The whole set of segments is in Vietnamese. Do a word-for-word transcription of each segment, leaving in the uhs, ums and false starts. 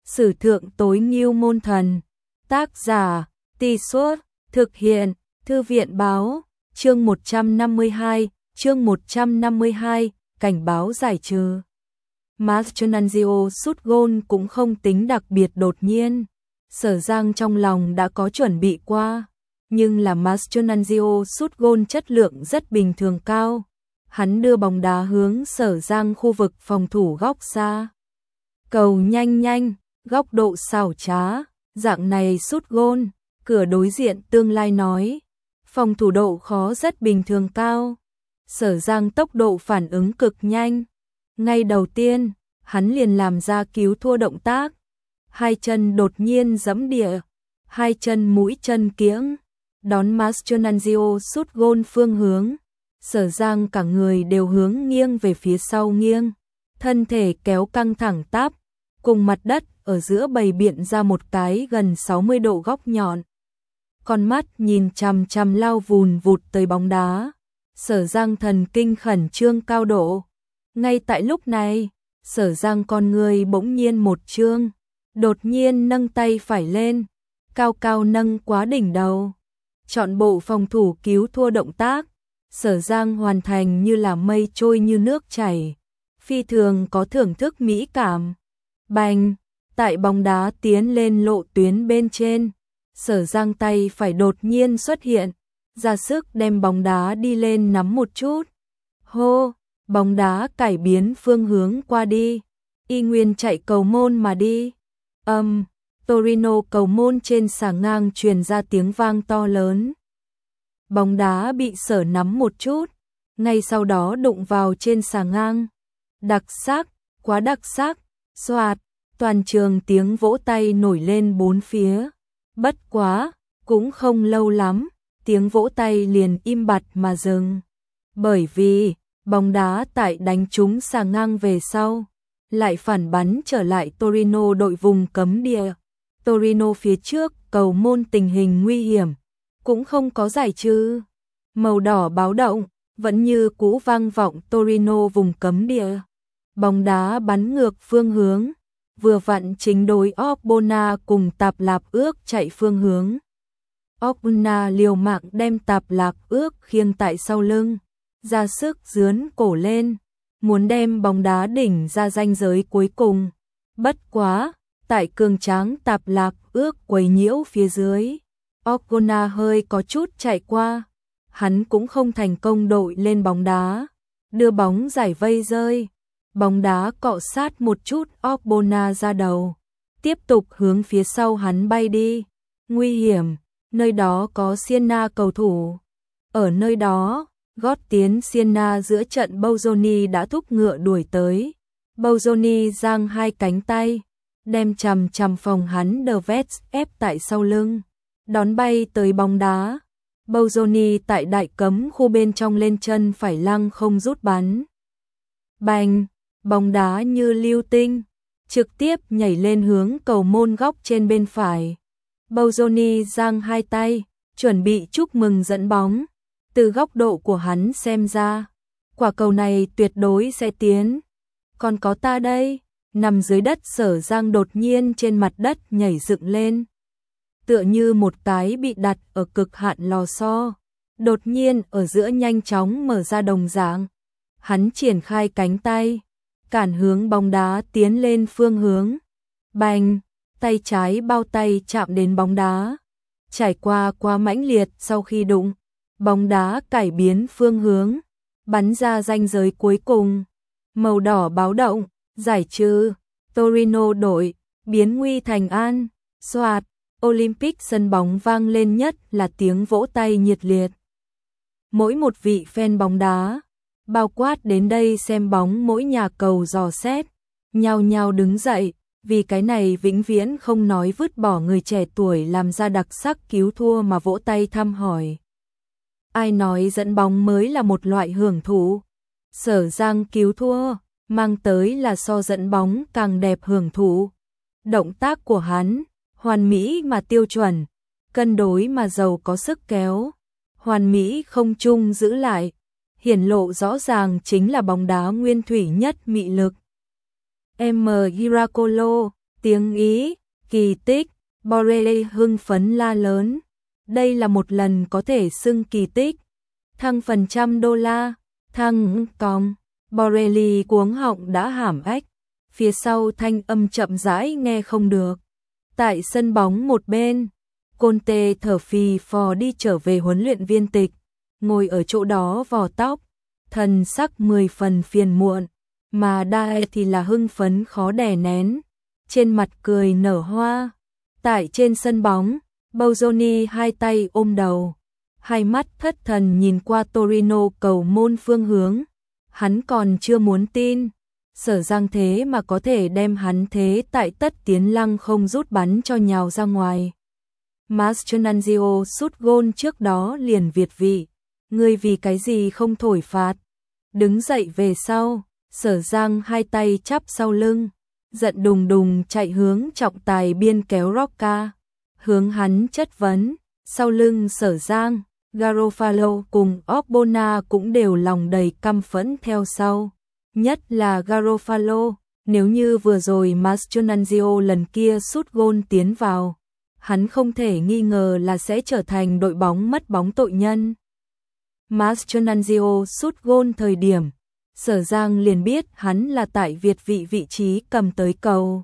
Sử thượng tối ngưu môn thần. Tác giả, Tì Suốt, thực hiện, Thư viện báo, chương một trăm năm mươi hai, chương một trăm năm mươi hai, cảnh báo giải trừ. Mastronanzio sút gôn cũng không tính đặc biệt đột nhiên. Sở Giang trong lòng đã có chuẩn bị qua, nhưng là Mastronanzio sút gôn chất lượng rất bình thường cao. Hắn đưa bóng đá hướng Sở Giang khu vực phòng thủ góc xa. Cầu nhanh nhanh, góc độ xảo trá, dạng này sút gôn, cửa đối diện tương lai nói. Phòng thủ độ khó rất bình thường cao. Sở Giang tốc độ phản ứng cực nhanh. Ngay đầu tiên, hắn liền làm ra cứu thua động tác. Hai chân đột nhiên giẫm địa, hai chân mũi chân kiễng, đón Mastronanzio sút gôn phương hướng. Sở Giang cả người đều hướng nghiêng về phía sau nghiêng, thân thể kéo căng thẳng tắp, cùng mặt đất ở giữa bày biện ra một cái gần sáu mươi độ góc nhọn. Con mắt nhìn chằm chằm lao vùn vụt tới bóng đá. Sở Giang thần kinh khẩn trương cao độ. Ngay tại lúc này, Sở Giang con người bỗng nhiên một trương, đột nhiên nâng tay phải lên, cao cao nâng quá đỉnh đầu. Chọn bộ phòng thủ cứu thua động tác, Sở Giang hoàn thành như là mây trôi như nước chảy, phi thường có thưởng thức mỹ cảm. Bành, tại bóng đá tiến lên lộ tuyến bên trên, Sở Giang tay phải đột nhiên xuất hiện, ra sức đem bóng đá đi lên nắm một chút. Hô, bóng đá cải biến phương hướng qua đi, y nguyên chạy cầu môn mà đi. Âm, um, Torino cầu môn trên xà ngang truyền ra tiếng vang to lớn. Bóng đá bị Sở nắm một chút, ngay sau đó đụng vào trên xà ngang. Đặc sắc, quá đặc sắc, xoạt, toàn trường tiếng vỗ tay nổi lên bốn phía. Bất quá, cũng không lâu lắm, tiếng vỗ tay liền im bặt mà dừng. Bởi vì, bóng đá tại đánh trúng xà ngang về sau, lại phản bắn trở lại Torino đội vùng cấm địa. Torino phía trước, cầu môn tình hình nguy hiểm, cũng không có giải trừ. Màu đỏ báo động, vẫn như cũ vang vọng Torino vùng cấm địa. Bóng đá bắn ngược phương hướng, vừa vặn chính đối Ogbonna cùng Tạp Lạp Ước chạy phương hướng. Ogbonna liều mạng đem Tạp Lạp Ước khiêng tại sau lưng, ra sức dướn cổ lên, muốn đem bóng đá đỉnh ra ranh giới cuối cùng. Bất quá, tại cường tráng Tạp Lạp Ước quấy nhiễu phía dưới, Ogbonna hơi có chút chạy qua, hắn cũng không thành công đội lên bóng đá, đưa bóng giải vây rơi. Bóng đá cọ sát một chút Ogbonna ra đầu, tiếp tục hướng phía sau hắn bay đi. Nguy hiểm, nơi đó có Siena cầu thủ. Ở nơi đó, gót tiến Siena giữa trận Bozzoni đã thúc ngựa đuổi tới. Bozzoni giang hai cánh tay, đem chằm chằm phòng hắn The Vets ép tại sau lưng, đón bay tới bóng đá. Bozzoni tại đại cấm khu bên trong lên chân phải lăng không rút bắn. Bành! Bóng đá như lưu tinh, trực tiếp nhảy lên hướng cầu môn góc trên bên phải. Bozzoni giang hai tay, chuẩn bị chúc mừng dẫn bóng. Từ góc độ của hắn xem ra, quả cầu này tuyệt đối sẽ tiến. Còn có ta đây, nằm dưới đất Sở Giang đột nhiên trên mặt đất nhảy dựng lên. Tựa như một cái bị đặt ở cực hạn lò xo, đột nhiên ở giữa nhanh chóng mở ra đồng dạng. Hắn triển khai cánh tay, cản hướng bóng đá tiến lên phương hướng. Bành, tay trái bao tay chạm đến bóng đá. Trải qua quá mãnh liệt sau khi đụng, bóng đá cải biến phương hướng, bắn ra ranh giới cuối cùng. Màu đỏ báo động, giải trừ, Torino đội, biến nguy thành an. Soạt, Olympic sân bóng vang lên nhất là tiếng vỗ tay nhiệt liệt. Mỗi một vị fan bóng đá, bao quát đến đây xem bóng mỗi nhà cầu dò xét, nhao nhao đứng dậy, vì cái này vĩnh viễn không nói vứt bỏ người trẻ tuổi làm ra đặc sắc cứu thua mà vỗ tay thăm hỏi. Ai nói dẫn bóng mới là một loại hưởng thụ? Sở Giang cứu thua, mang tới là so dẫn bóng càng đẹp hưởng thụ. Động tác của hắn, hoàn mỹ mà tiêu chuẩn, cân đối mà giàu có sức kéo, hoàn mỹ không chung giữ lại. Hiển lộ rõ ràng chính là bóng đá nguyên thủy nhất mị lực. M. Giracolo, Tiếng Ý, kỳ tích, Borelli hưng phấn la lớn. Đây là một lần có thể xưng kỳ tích. Thăng phần trăm đô la, thăng còng. Borelli cuống họng đã hàm ếch. Phía sau thanh âm chậm rãi nghe không được. Tại sân bóng một bên, Conte thở phì phò đi trở về huấn luyện viên tịch, ngồi ở chỗ đó vò tóc, thần sắc mười phần phiền muộn, mà Dae thì là hưng phấn khó đè nén, trên mặt cười nở hoa. Tại trên sân bóng, Bozzoni hai tay ôm đầu, hai mắt thất thần nhìn qua Torino cầu môn phương hướng. Hắn còn chưa muốn tin, Sở Giang thế mà có thể đem hắn thế tại Tất Tiến Lăng không rút bắn cho nhào ra ngoài. Mascherano sút gôn trước đó liền việt vị, ngươi vì cái gì không thổi phạt? Đứng dậy về sau, Sở Giang hai tay chắp sau lưng, giận đùng đùng chạy hướng trọng tài biên kéo Rocca, hướng hắn chất vấn. Sau lưng Sở Giang, Garofalo cùng Ogbonna cũng đều lòng đầy căm phẫn theo sau. Nhất là Garofalo, nếu như vừa rồi Mascherano lần kia sút gôn tiến vào, hắn không thể nghi ngờ là sẽ trở thành đội bóng mất bóng tội nhân. Mascherano sút gôn thời điểm, Sở Giang liền biết hắn là tại việt vị vị trí cầm tới cầu.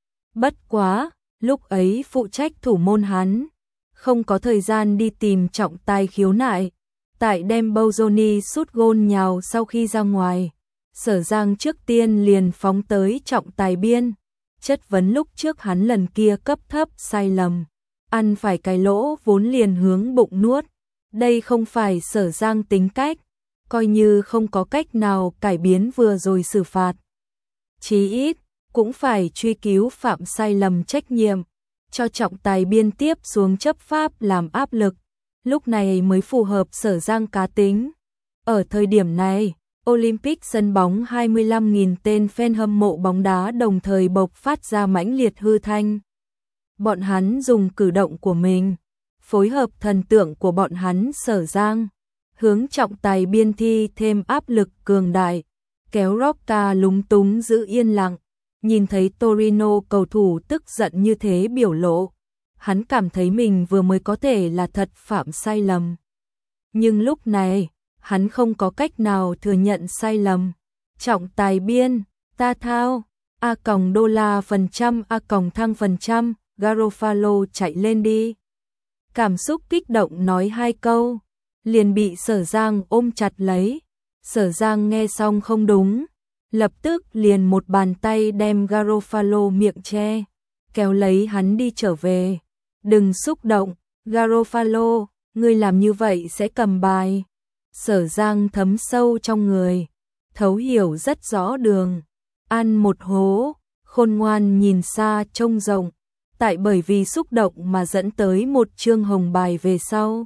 Bất quá, lúc ấy phụ trách thủ môn hắn không có thời gian đi tìm trọng tài khiếu nại, tại đem Bozzoni sút gôn nhào sau khi ra ngoài. Sở Giang trước tiên liền phóng tới trọng tài biên, chất vấn lúc trước hắn lần kia cấp thấp sai lầm, ăn phải cái lỗ vốn liền hướng bụng nuốt. Đây không phải Sở Giang tính cách, coi như không có cách nào cải biến vừa rồi xử phạt, chí ít cũng phải truy cứu phạm sai lầm trách nhiệm, cho trọng tài biên tiếp xuống chấp pháp làm áp lực, lúc này mới phù hợp Sở Giang cá tính. Ở thời điểm này, Olympic sân bóng hai mươi lăm nghìn tên fan hâm mộ bóng đá đồng thời bộc phát ra mãnh liệt hư thanh. Bọn hắn dùng cử động của mình, phối hợp thần tượng của bọn hắn Sở Giang, hướng trọng tài biên thi thêm áp lực cường đại, kéo Rocca lúng túng giữ yên lặng. Nhìn thấy Torino cầu thủ tức giận như thế biểu lộ, hắn cảm thấy mình vừa mới có thể là thật phạm sai lầm. Nhưng lúc này, hắn không có cách nào thừa nhận sai lầm. Trọng tài biên, ta thao, A còng đô la phần trăm, A còng thăng phần trăm, Garofalo chạy lên đi. Cảm xúc kích động nói hai câu, liền bị Sở Giang ôm chặt lấy. Sở Giang nghe xong không đúng, lập tức liền một bàn tay đem Garofalo miệng che, kéo lấy hắn đi trở về. Đừng xúc động, Garofalo, ngươi làm như vậy sẽ cầm bài. Sở Giang thấm sâu trong người, thấu hiểu rất rõ đường, ăn một hố, khôn ngoan nhìn xa trông rộng, tại bởi vì xúc động mà dẫn tới một chương hồng bài về sau.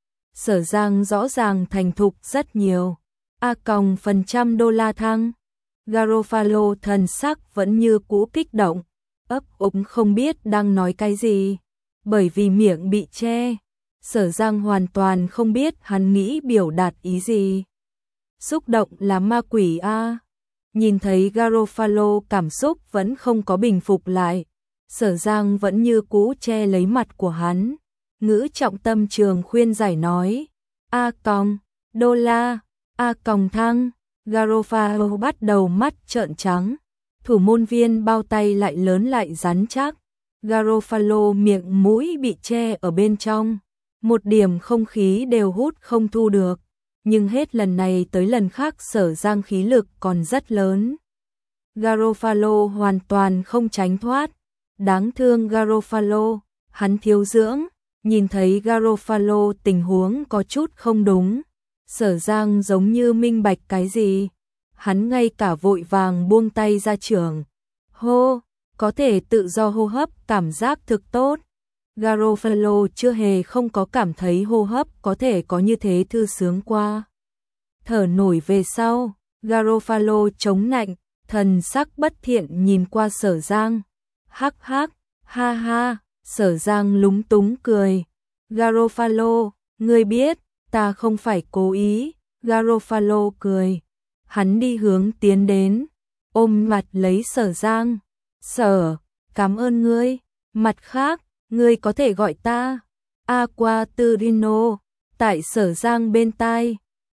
Sở Giang rõ ràng thành thục rất nhiều, A còng phần trăm đô la thăng. Garofalo thần sắc vẫn như cũ kích động, ấp úng không biết đang nói cái gì, bởi vì miệng bị che. Sở Giang hoàn toàn không biết hắn nghĩ biểu đạt ý gì. Xúc động là ma quỷ a. Nhìn thấy Garofalo cảm xúc vẫn không có bình phục lại, Sở Giang vẫn như cũ che lấy mặt của hắn, ngữ trọng tâm trường khuyên giải nói, A còng, đô la, A còng thăng. Garofalo bắt đầu mắt trợn trắng, thủ môn viên bao tay lại lớn lại rắn chắc. Garofalo miệng mũi bị che ở bên trong, một điểm không khí đều hút không thu được, nhưng hết lần này tới lần khác Sở Giang khí lực còn rất lớn. Garofalo hoàn toàn không tránh thoát, đáng thương Garofalo, hắn thiếu dưỡng. Nhìn thấy Garofalo tình huống có chút không đúng, Sở Giang giống như minh bạch cái gì, hắn ngay cả vội vàng buông tay ra trường. Hô, có thể tự do hô hấp, cảm giác thực tốt. Garofalo chưa hề không có cảm thấy hô hấp có thể có như thế thư sướng qua. Thở nổi về sau, Garofalo chống nạnh, thần sắc bất thiện nhìn qua Sở Giang. Hắc hắc, ha ha, Sở Giang lúng túng cười. Garofalo, ngươi biết, ta không phải cố ý. Garofalo cười. Hắn đi hướng tiến đến, ôm mặt lấy Sở Giang. Sở, Cảm ơn ngươi. Mặt khác, ngươi có thể gọi ta Aquaturino. Tại Sở Giang bên tai,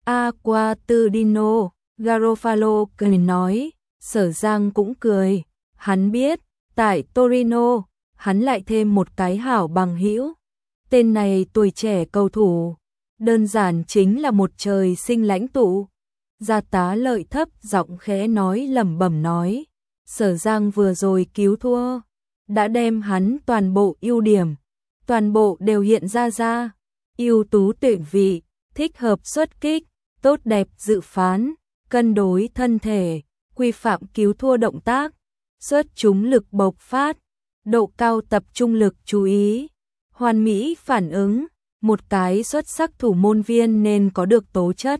Aquaturino, Garofalo cười nói, Sở Giang cũng cười, hắn biết, tại Torino, hắn lại thêm một cái hảo bằng hữu. Tên này tuổi trẻ cầu thủ, đơn giản chính là một trời sinh lãnh tụ. Gia tá Lợi thấp giọng khẽ nói lẩm bẩm nói, Sở Giang vừa rồi cứu thua, đã đem hắn toàn bộ ưu điểm, toàn bộ đều hiện ra ra, ưu tú tuyển vị, thích hợp xuất kích, tốt đẹp dự phán, cân đối thân thể, quy phạm cứu thua động tác, xuất chúng lực bộc phát, độ cao tập trung lực chú ý, hoàn mỹ phản ứng, một cái xuất sắc thủ môn viên nên có được tố chất.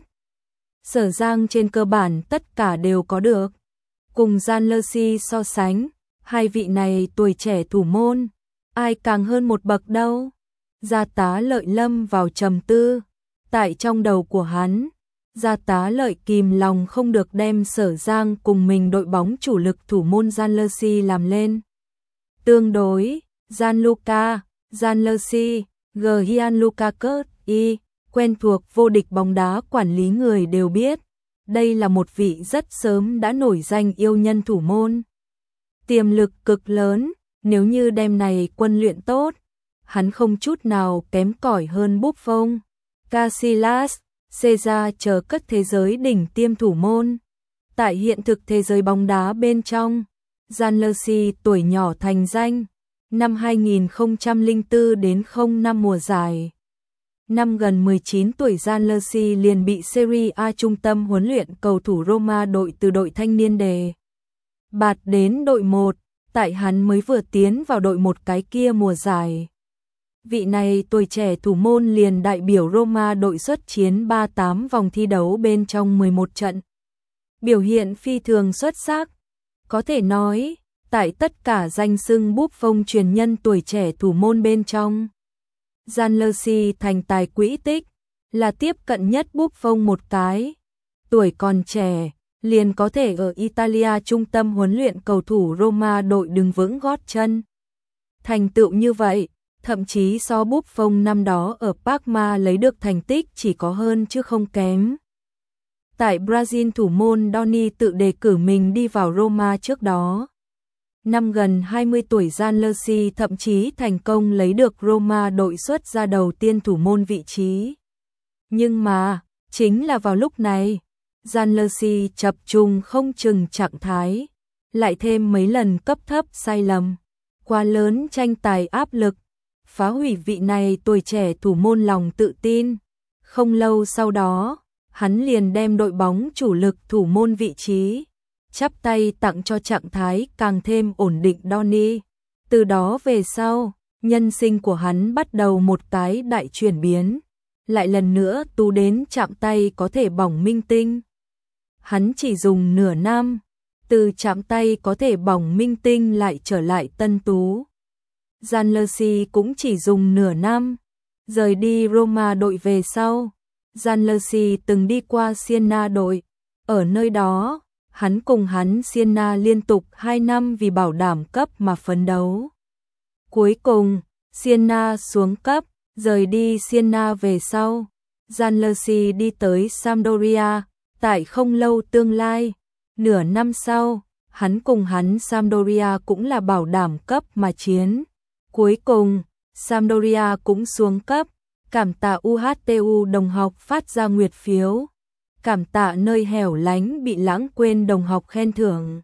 Sở Giang trên cơ bản tất cả đều có được. Cùng Jan Lersi so sánh, hai vị này tuổi trẻ thủ môn, ai càng hơn một bậc đâu. Gia tá Lợi lâm vào trầm tư, tại trong đầu của hắn, Gia tá Lợi kìm lòng không được đem Sở Giang cùng mình đội bóng chủ lực thủ môn Jan Lersi làm lên. Tương đối, Gianluca, Jan Lersi, Gianluca Curti, quen thuộc vô địch bóng đá quản lý người đều biết, đây là một vị rất sớm đã nổi danh yêu nhân thủ môn. Tiềm lực cực lớn, nếu như đem này quân luyện tốt, hắn không chút nào kém cỏi hơn Buffon, Casillas, Caesar chờ cất thế giới đỉnh tiêm thủ môn. Tại hiện thực thế giới bóng đá bên trong, Jan Lersi tuổi nhỏ thành danh, năm hai nghìn không trăm lẻ bốn đến không năm mùa giải. Năm gần mười chín tuổi Jan Lersi liền bị Serie A trung tâm huấn luyện cầu thủ Roma đội từ đội thanh niên đề bạt đến đội một, tại hắn mới vừa tiến vào đội một cái kia mùa giải. Vị này tuổi trẻ thủ môn liền đại biểu Roma đội xuất chiến ba mươi tám vòng thi đấu bên trong mười một trận. Biểu hiện phi thường xuất sắc. Có thể nói, tại tất cả danh xưng Buffon truyền nhân tuổi trẻ thủ môn bên trong, Jan Lersi thành tài quỹ tích, là tiếp cận nhất Buffon một cái. Tuổi còn trẻ, liền có thể ở Italia trung tâm huấn luyện cầu thủ Roma đội đứng vững gót chân. Thành tựu như vậy, thậm chí so Buffon năm đó ở Parma lấy được thành tích chỉ có hơn chứ không kém. Tại Brazil thủ môn Doni tự đề cử mình đi vào Roma trước đó. Năm gần hai mươi tuổi Jan Lersi thậm chí thành công lấy được Roma đội xuất ra đầu tiên thủ môn vị trí. Nhưng mà, chính là vào lúc này, Jan Lersi chập trùng không chừng trạng thái, lại thêm mấy lần cấp thấp sai lầm, quá lớn tranh tài áp lực, phá hủy vị này tuổi trẻ thủ môn lòng tự tin. Không lâu sau đó, hắn liền đem đội bóng chủ lực thủ môn vị trí chắp tay tặng cho trạng thái càng thêm ổn định Doni. Từ đó về sau, nhân sinh của hắn bắt đầu một cái đại chuyển biến, lại lần nữa tú đến chạm tay có thể bỏng minh tinh. Hắn chỉ dùng nửa năm, từ chạm tay có thể bỏng minh tinh lại trở lại tân tú. Jan Lersi cũng chỉ dùng nửa năm, rời đi Roma đội về sau. Jan Lersi từng đi qua Siena đội, ở nơi đó, hắn cùng hắn Siena liên tục hai năm vì bảo đảm cấp mà phấn đấu. Cuối cùng, Siena xuống cấp, rời đi Siena về sau. Jan Lersi đi tới Sampdoria, tại không lâu tương lai, nửa năm sau, hắn cùng hắn Sampdoria cũng là bảo đảm cấp mà chiến. Cuối cùng, Sampdoria cũng xuống cấp, cảm tạ u hát tê u đồng học phát ra nguyệt phiếu. Cảm tạ nơi hẻo lánh bị lãng quên đồng học khen thưởng.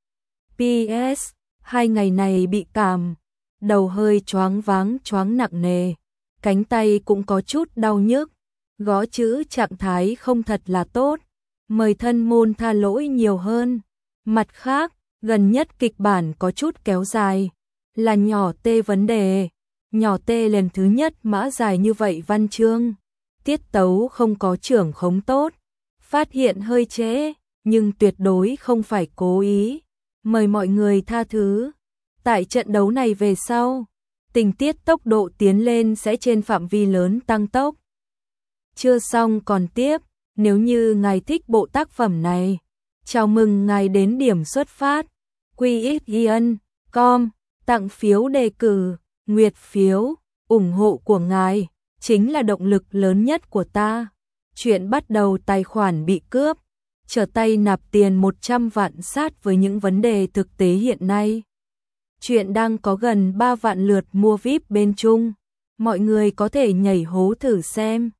pê ét, hai ngày này bị cảm, đầu hơi choáng váng choáng nặng nề, cánh tay cũng có chút đau nhức, gõ chữ trạng thái không thật là tốt, mời thân môn tha lỗi nhiều hơn. Mặt khác, gần nhất kịch bản có chút kéo dài, là nhỏ tê vấn đề, nhỏ tê lần thứ nhất mã dài như vậy văn chương, tiết tấu không có trưởng khống tốt. Phát hiện hơi trễ, nhưng tuyệt đối không phải cố ý. Mời mọi người tha thứ. Tại trận đấu này về sau, tình tiết tốc độ tiến lên sẽ trên phạm vi lớn tăng tốc. Chưa xong còn tiếp, nếu như ngài thích bộ tác phẩm này, chào mừng ngài đến điểm xuất phát. quy ích i en chấm com Tặng phiếu đề cử, nguyệt phiếu, ủng hộ của ngài chính là động lực lớn nhất của ta. Chuyện bắt đầu tài khoản bị cướp, trở tay nạp tiền một trăm vạn sát với những vấn đề thực tế hiện nay. Chuyện đang có gần ba vạn lượt mua vi ai pi bên Trung. Mọi người có thể nhảy hố thử xem.